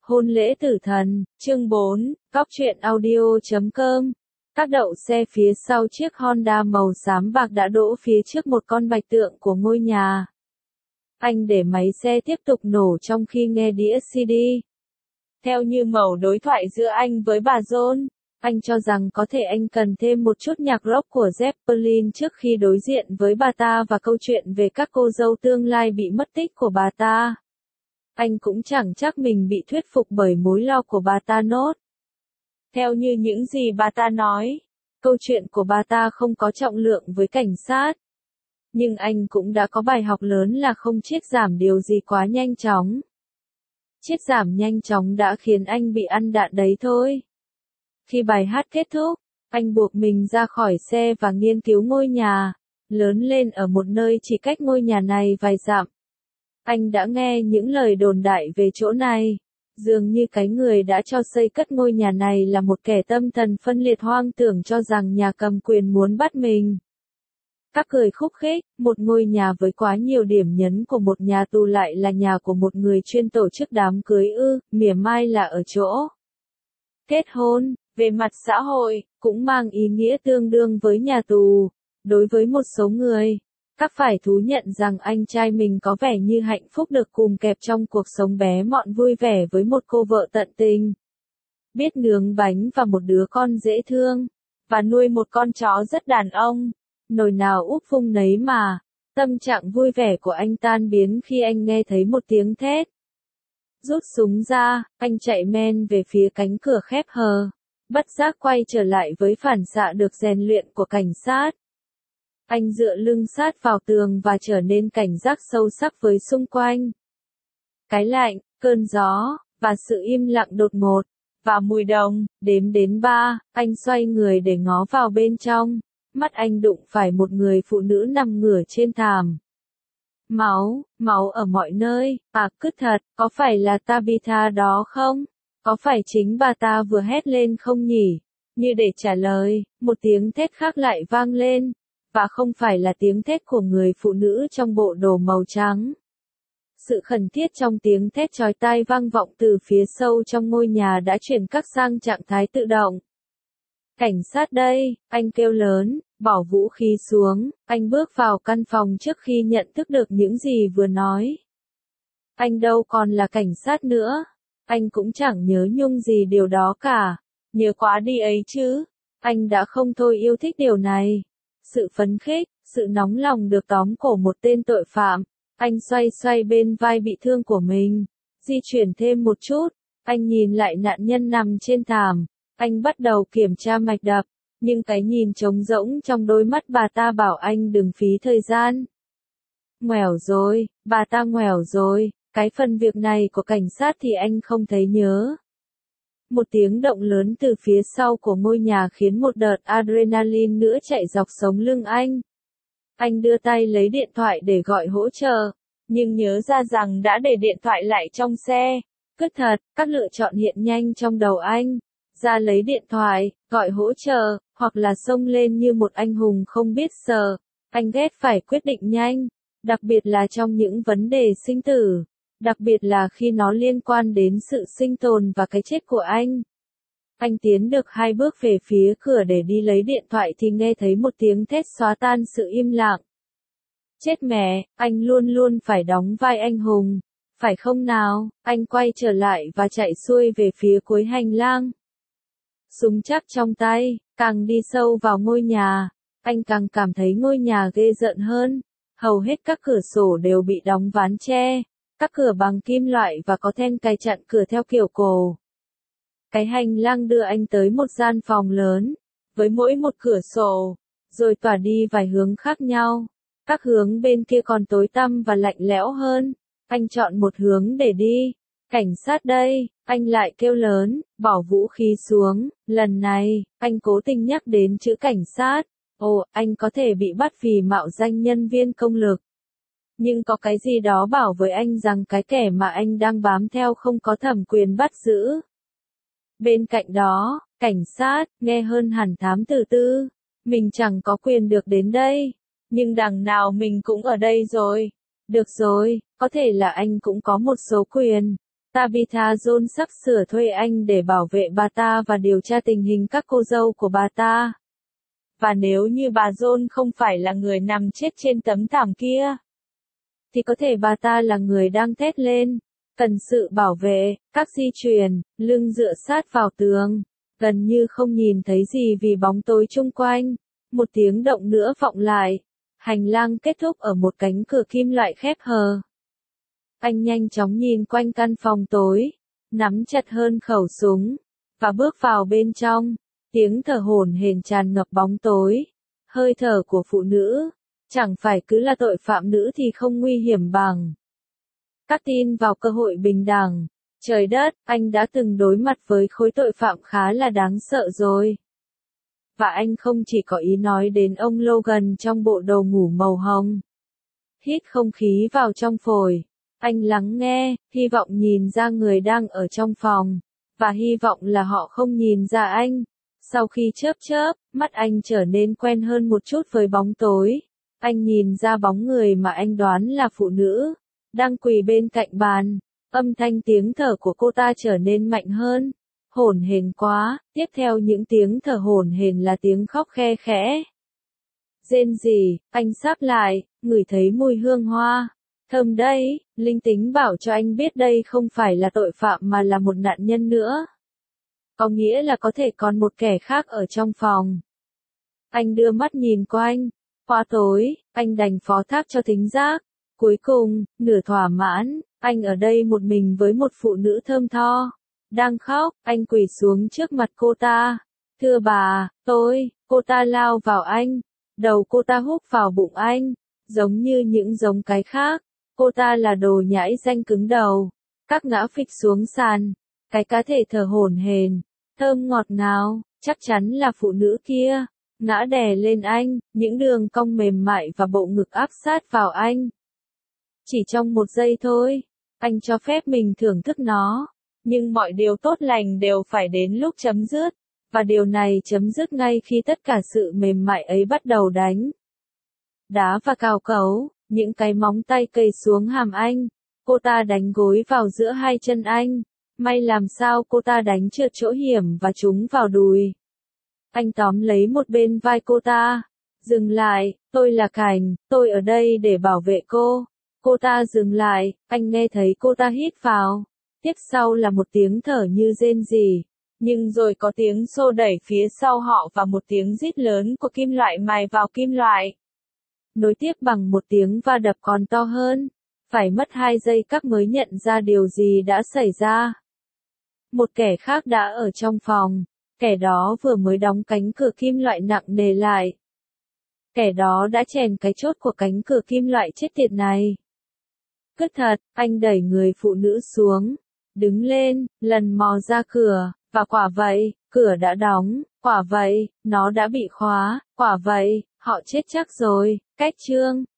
Hôn lễ tử thần, chương 4, Góc truyện audio.com. Các đậu xe phía sau chiếc Honda màu xám bạc đã đỗ phía trước một con bạch tượng của ngôi nhà. Anh để máy xe tiếp tục nổ trong khi nghe đĩa CD. Theo như mẩu đối thoại giữa anh với bà John, anh cho rằng có thể anh cần thêm một chút nhạc rock của Zeppelin trước khi đối diện với bà ta và câu chuyện về các cô dâu tương lai bị mất tích của bà ta. Anh cũng chẳng chắc mình bị thuyết phục bởi mối lo của bà ta nốt. Theo như những gì bà ta nói, câu chuyện của bà ta không có trọng lượng với cảnh sát. Nhưng anh cũng đã có bài học lớn là không chiết giảm điều gì quá nhanh chóng. Chiết giảm nhanh chóng đã khiến anh bị ăn đạn đấy thôi. Khi bài hát kết thúc, anh buộc mình ra khỏi xe và nghiên cứu ngôi nhà, lớn lên ở một nơi chỉ cách ngôi nhà này vài dặm. Anh đã nghe những lời đồn đại về chỗ này, dường như cái người đã cho xây cất ngôi nhà này là một kẻ tâm thần phân liệt hoang tưởng cho rằng nhà cầm quyền muốn bắt mình. Các cười khúc khích, một ngôi nhà với quá nhiều điểm nhấn của một nhà tù lại là nhà của một người chuyên tổ chức đám cưới ư, mỉa mai là ở chỗ. Kết hôn, về mặt xã hội, cũng mang ý nghĩa tương đương với nhà tù. Đối với một số người, các phải thú nhận rằng anh trai mình có vẻ như hạnh phúc được cùng kẹp trong cuộc sống bé mọn vui vẻ với một cô vợ tận tình. Biết nướng bánh và một đứa con dễ thương, và nuôi một con chó rất đàn ông. Nồi nào úp vung nấy mà. Tâm trạng vui vẻ của anh tan biến khi anh nghe thấy một tiếng thét. Rút súng ra, anh chạy men về phía cánh cửa khép hờ. Bất giác quay trở lại với phản xạ được rèn luyện của cảnh sát. Anh dựa lưng sát vào tường và trở nên cảnh giác sâu sắc với xung quanh. Cái lạnh, cơn gió, và sự im lặng đột ngột, và mùi đồng, đếm đến 3, anh xoay người để ngó vào bên trong. Mắt anh đụng phải một người phụ nữ nằm ngửa trên thảm. Máu ở mọi nơi, cứ thật, có phải là Tabitha đó không? Có phải chính bà ta vừa hét lên không nhỉ? Như để trả lời, một tiếng thét khác lại vang lên. Và không phải là tiếng thét của người phụ nữ trong bộ đồ màu trắng. Sự khẩn thiết trong tiếng thét chói tai vang vọng từ phía sâu trong ngôi nhà đã chuyển các sang trạng thái tự động. Cảnh sát đây, anh kêu lớn, bỏ vũ khí xuống, anh bước vào căn phòng trước khi nhận thức được những gì vừa nói. Anh đâu còn là cảnh sát nữa, anh cũng chẳng nhớ nhung gì điều đó cả, nhớ quá đi ấy chứ, anh đã không thôi yêu thích điều này. Sự phấn khích, sự nóng lòng được tóm cổ một tên tội phạm, anh xoay xoay bên vai bị thương của mình, di chuyển thêm một chút, anh nhìn lại nạn nhân nằm trên thảm. Anh bắt đầu kiểm tra mạch đập, nhưng cái nhìn trống rỗng trong đôi mắt bà ta bảo anh đừng phí thời gian. Ngoẻo rồi, bà ta ngoẻo rồi, cái phần việc này của cảnh sát thì anh không thấy nhớ. Một tiếng động lớn từ phía sau của ngôi nhà khiến một đợt adrenaline nữa chạy dọc sống lưng anh. Anh đưa tay lấy điện thoại để gọi hỗ trợ, nhưng nhớ ra rằng đã để điện thoại lại trong xe. Cứt thật, các lựa chọn hiện nhanh trong đầu anh. Ra lấy điện thoại, gọi hỗ trợ, hoặc là xông lên như một anh hùng không biết sợ. Anh ghét phải quyết định nhanh, đặc biệt là trong những vấn đề sinh tử, đặc biệt là khi nó liên quan đến sự sinh tồn và cái chết của anh. Anh tiến được 2 bước về phía cửa để đi lấy điện thoại thì nghe thấy một tiếng thét xóa tan sự im lặng. Chết mẹ, anh luôn luôn phải đóng vai anh hùng, phải không nào? Anh quay trở lại và chạy xuôi về phía cuối hành lang. Súng chắc trong tay, càng đi sâu vào ngôi nhà, anh càng cảm thấy ngôi nhà ghê rợn hơn. Hầu hết các cửa sổ đều bị đóng ván tre, các cửa bằng kim loại và có then cài chặn cửa theo kiểu cổ. Cái hành lang đưa anh tới một gian phòng lớn, với mỗi một cửa sổ, rồi tỏa đi vài hướng khác nhau. Các hướng bên kia còn tối tăm và lạnh lẽo hơn. Anh chọn một hướng để đi. Cảnh sát đây, anh lại kêu lớn, bỏ vũ khí xuống, lần này, anh cố tình nhắc đến chữ cảnh sát. Ồ, anh có thể bị bắt vì mạo danh nhân viên công lực. Nhưng có cái gì đó bảo với anh rằng cái kẻ mà anh đang bám theo không có thẩm quyền bắt giữ. Bên cạnh đó, cảnh sát, nghe hơn hẳn thám tử tư. Mình chẳng có quyền được đến đây, nhưng đằng nào mình cũng ở đây rồi. Được rồi, có thể là anh cũng có một số quyền. Tabitha Jones sắp sửa thuê anh để bảo vệ bà ta và điều tra tình hình các cô dâu của bà ta. Và nếu như bà Jones không phải là người nằm chết trên tấm thảm kia, thì có thể bà ta là người đang thét lên, cần sự bảo vệ, các di chuyển, lưng dựa sát vào tường, gần như không nhìn thấy gì vì bóng tối chung quanh. Một tiếng động nữa vọng lại. Hành lang kết thúc ở một cánh cửa kim loại khép hờ. Anh nhanh chóng nhìn quanh căn phòng tối, nắm chặt hơn khẩu súng, và bước vào bên trong. Tiếng thở hổn hển tràn ngập bóng tối. Hơi thở của phụ nữ, chẳng phải cứ là tội phạm nữ thì không nguy hiểm bằng. Các tin vào cơ hội bình đẳng. Trời đất, anh đã từng đối mặt với khối tội phạm khá là đáng sợ rồi. Và anh không chỉ có ý nói đến ông Logan trong bộ đồ ngủ màu hồng. Hít không khí vào trong phổi. Anh lắng nghe, hy vọng nhìn ra người đang ở trong phòng. Và hy vọng là họ không nhìn ra anh. Sau khi chớp, mắt anh trở nên quen hơn một chút với bóng tối. Anh nhìn ra bóng người mà anh đoán là phụ nữ, đang quỳ bên cạnh bàn. Âm thanh tiếng thở của cô ta trở nên mạnh hơn. Hổn hển quá, tiếp theo những tiếng thở hổn hển là tiếng khóc khe khẽ. Rên rỉ, anh sáp lại, ngửi thấy mùi hương hoa. Thơm đấy, linh tính bảo cho anh biết đây không phải là tội phạm mà là một nạn nhân nữa. Có nghĩa là có thể còn một kẻ khác ở trong phòng. Anh đưa mắt nhìn quanh. Quá tối, anh đành phó thác cho thính giác. Cuối cùng, nửa thỏa mãn, anh ở đây một mình với một phụ nữ thơm tho. Đang khóc, anh quỳ xuống trước mặt cô ta. Thưa bà, cô ta lao vào anh. Đầu cô ta húc vào bụng anh. Giống như những giống cái khác. Cô ta là đồ nhãi danh cứng đầu. Các ngã phịch xuống sàn. Cái cá thể thở hổn hển, thơm ngọt ngào, chắc chắn là phụ nữ kia. Ngã đè lên anh, những đường cong mềm mại và bộ ngực áp sát vào anh. Chỉ trong một giây thôi, anh cho phép mình thưởng thức nó. Nhưng mọi điều tốt lành đều phải đến lúc chấm dứt. Và điều này chấm dứt ngay khi tất cả sự mềm mại ấy bắt đầu đánh đá và cào cấu, những cái móng tay cầy xuống hàm anh. Cô ta đánh gối vào giữa hai chân anh. May làm sao cô ta đánh trượt chỗ hiểm và trúng vào đùi. Anh tóm lấy một bên vai cô ta. Dừng lại, tôi là Cảnh, tôi ở đây để bảo vệ cô. Cô ta dừng lại, anh nghe thấy cô ta hít vào. Tiếp sau là một tiếng thở như rên rỉ. Nhưng rồi có tiếng xô đẩy phía sau họ và một tiếng rít lớn của kim loại mài vào kim loại. Nối tiếp bằng một tiếng va đập còn to hơn. Phải mất 2 giây các mới nhận ra điều gì đã xảy ra. Một kẻ khác đã ở trong phòng. Kẻ đó vừa mới đóng cánh cửa kim loại nặng nề lại. Kẻ đó đã chèn cái chốt của cánh cửa kim loại chết tiệt này. Cứ thật, anh đẩy người phụ nữ xuống. Đứng lên, lần mò ra cửa. Và quả vậy, cửa đã đóng. Quả vậy, nó đã bị khóa. Quả vậy, họ chết chắc rồi. Cách chương